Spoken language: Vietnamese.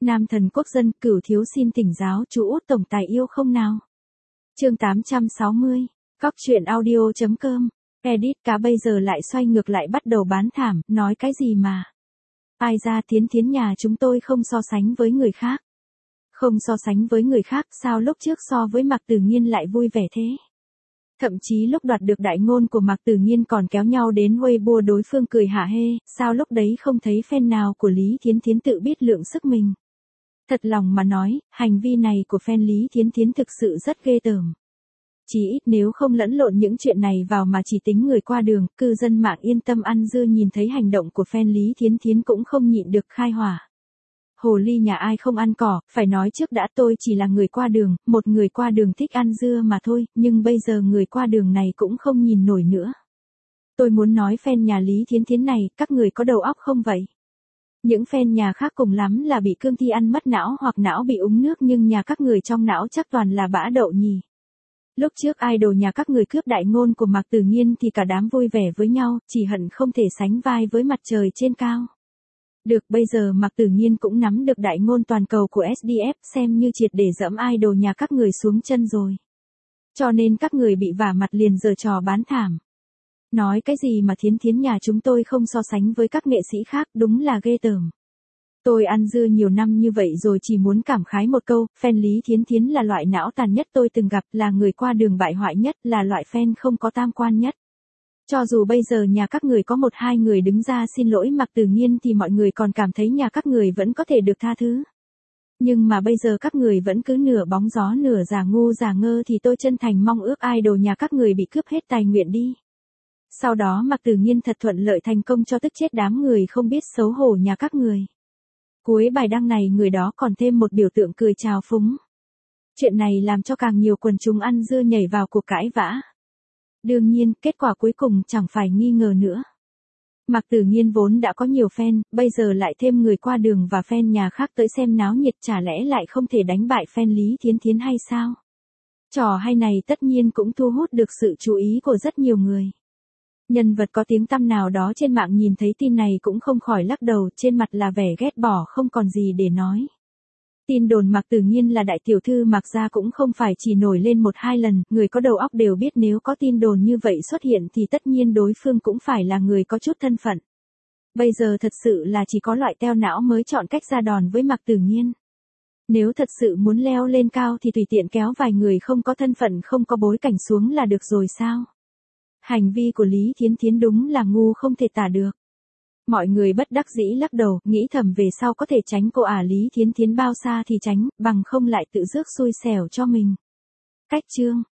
Nam thần quốc dân, Cửu thiếu xin thỉnh giáo chú Út tổng tài yêu không nào? Chương 860. Góc truyện audio.com. Edit cá bây giờ lại xoay ngược lại bắt đầu bán thảm, nói cái gì mà? Ai ra Thiến Thiến nhà chúng tôi không so sánh với người khác. Không so sánh với người khác, sao lúc trước so với Mạc Tử Nghiên lại vui vẻ thế? Thậm chí lúc đoạt được đại ngôn của Mạc Tử Nghiên còn kéo nhau đến Weibo đối phương cười hả hê, sao lúc đấy không thấy fan nào của Lý Thiến Thiến tự biết lượng sức mình. Thật lòng mà nói, hành vi này của fan Lý Thiến Thiến thực sự rất ghê tởm. Chỉ ít nếu không lẫn lộn những chuyện này vào mà chỉ tính người qua đường, cư dân mạng yên tâm ăn dưa nhìn thấy hành động của fan Lý Thiến Thiến cũng không nhịn được khai hỏa. Hồ ly nhà ai không ăn cỏ, phải nói trước đã tôi chỉ là người qua đường, một người qua đường thích ăn dưa mà thôi, nhưng bây giờ người qua đường này cũng không nhìn nổi nữa. Tôi muốn nói fan nhà Lý Thiến Thiến này, các người có đầu óc không vậy? Những fan nhà khác cùng lắm là bị cương thi ăn mất não hoặc não bị úng nước nhưng nhà các người trong não chắc toàn là bã đậu nhì. Lúc trước idol nhà các người cướp đại ngôn của Mạc Tử Nghiên thì cả đám vui vẻ với nhau, chỉ hận không thể sánh vai với mặt trời trên cao. Được bây giờ Mạc Tử Nghiên cũng nắm được đại ngôn toàn cầu của SDF xem như triệt để dẫm idol nhà các người xuống chân rồi. Cho nên các người bị vả mặt liền giở trò bán thảm. Nói cái gì mà Thiến Thiến nhà chúng tôi không so sánh với các nghệ sĩ khác, đúng là ghê tởm. Tôi ăn dưa nhiều năm như vậy rồi chỉ muốn cảm khái một câu, fan Lý Thiến Thiến là loại não tàn nhất tôi từng gặp, là người qua đường bại hoại nhất, là loại fan không có tam quan nhất. Cho dù bây giờ nhà các người có một hai người đứng ra xin lỗi Mạc Tử Nghiên thì mọi người còn cảm thấy nhà các người vẫn có thể được tha thứ. Nhưng mà bây giờ các người vẫn cứ nửa bóng gió nửa giả ngu giả ngơ thì tôi chân thành mong ước idol nhà các người bị cướp hết tài nguyện đi. Sau đó Mạc Tử Nghiên thật thuận lợi thành công cho tức chết đám người không biết xấu hổ nhà các người. Cuối bài đăng này người đó còn thêm một biểu tượng cười chào phúng. Chuyện này làm cho càng nhiều quần chúng ăn dưa nhảy vào cuộc cãi vã. Đương nhiên, kết quả cuối cùng chẳng phải nghi ngờ nữa. Mạc Tử Nghiên vốn đã có nhiều fan, bây giờ lại thêm người qua đường và fan nhà khác tới xem náo nhiệt, chả lẽ lại không thể đánh bại fan Lý Thiến Thiến hay sao? Trò hay này tất nhiên cũng thu hút được sự chú ý của rất nhiều người. Nhân vật có tiếng tăm nào đó trên mạng nhìn thấy tin này cũng không khỏi lắc đầu, trên mặt là vẻ ghét bỏ không còn gì để nói. Tin đồn Mạc Tử Nghiên là đại tiểu thư Mạc gia cũng không phải chỉ nổi lên một hai lần, người có đầu óc đều biết nếu có tin đồn như vậy xuất hiện thì tất nhiên đối phương cũng phải là người có chút thân phận. Bây giờ thật sự là chỉ có loại teo não mới chọn cách ra đòn với Mạc Tử Nghiên. Nếu thật sự muốn leo lên cao thì tùy tiện kéo vài người không có thân phận không có bối cảnh xuống là được rồi sao? Hành vi của Lý Thiến Thiến đúng là ngu không thể tả được. Mọi người bất đắc dĩ lắc đầu, nghĩ thầm về sau có thể tránh cô Lý Thiến Thiến bao xa thì tránh, bằng không lại tự rước xui xẻo cho mình. Cách chương